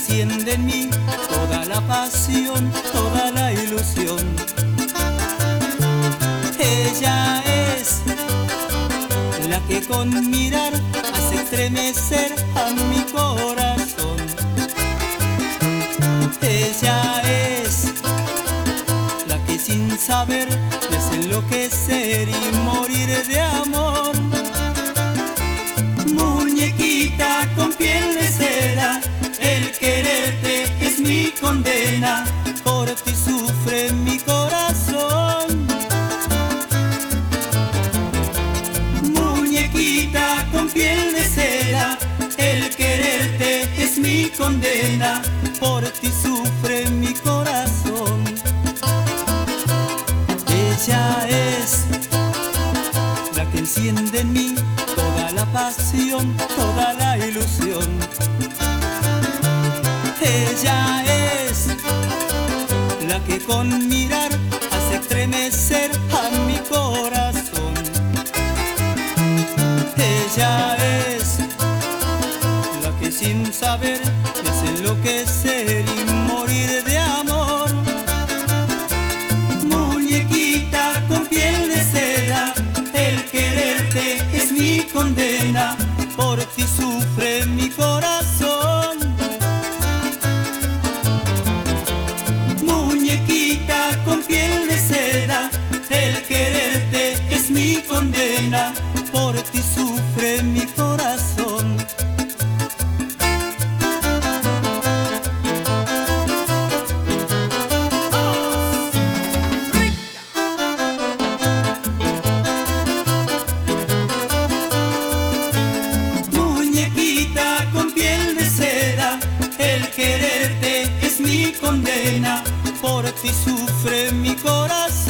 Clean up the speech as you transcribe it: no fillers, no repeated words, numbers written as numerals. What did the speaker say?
enciende en mí toda la pasión, toda la ilusión. Ella es la que con mirar hace estremecer a mi corazón. Ella es la que sin saber me hace enloquecer y morir de amor. Muñequita con piel de seda, el quererte es mi condena, por ti sufre mi corazón. Muñequita con piel de seda, el quererte es mi condena, por ti sufre mi corazón. Ella es la que enciende en mí toda la pasión, toda la ilusión. Ella es la que con mirar hace estremecer a mi corazón. Ella es la que sin saber me hace enloquecer y morir de amor. Muñequita con piel de seda, el quererte es mi condena, por ti sufre mi corazón. Muñequita con piel de seda, el quererte es mi condena, por ti sufre mi corazón. Muñequita con piel de seda, el quererte es mi condena, por ti sufre mi corazón.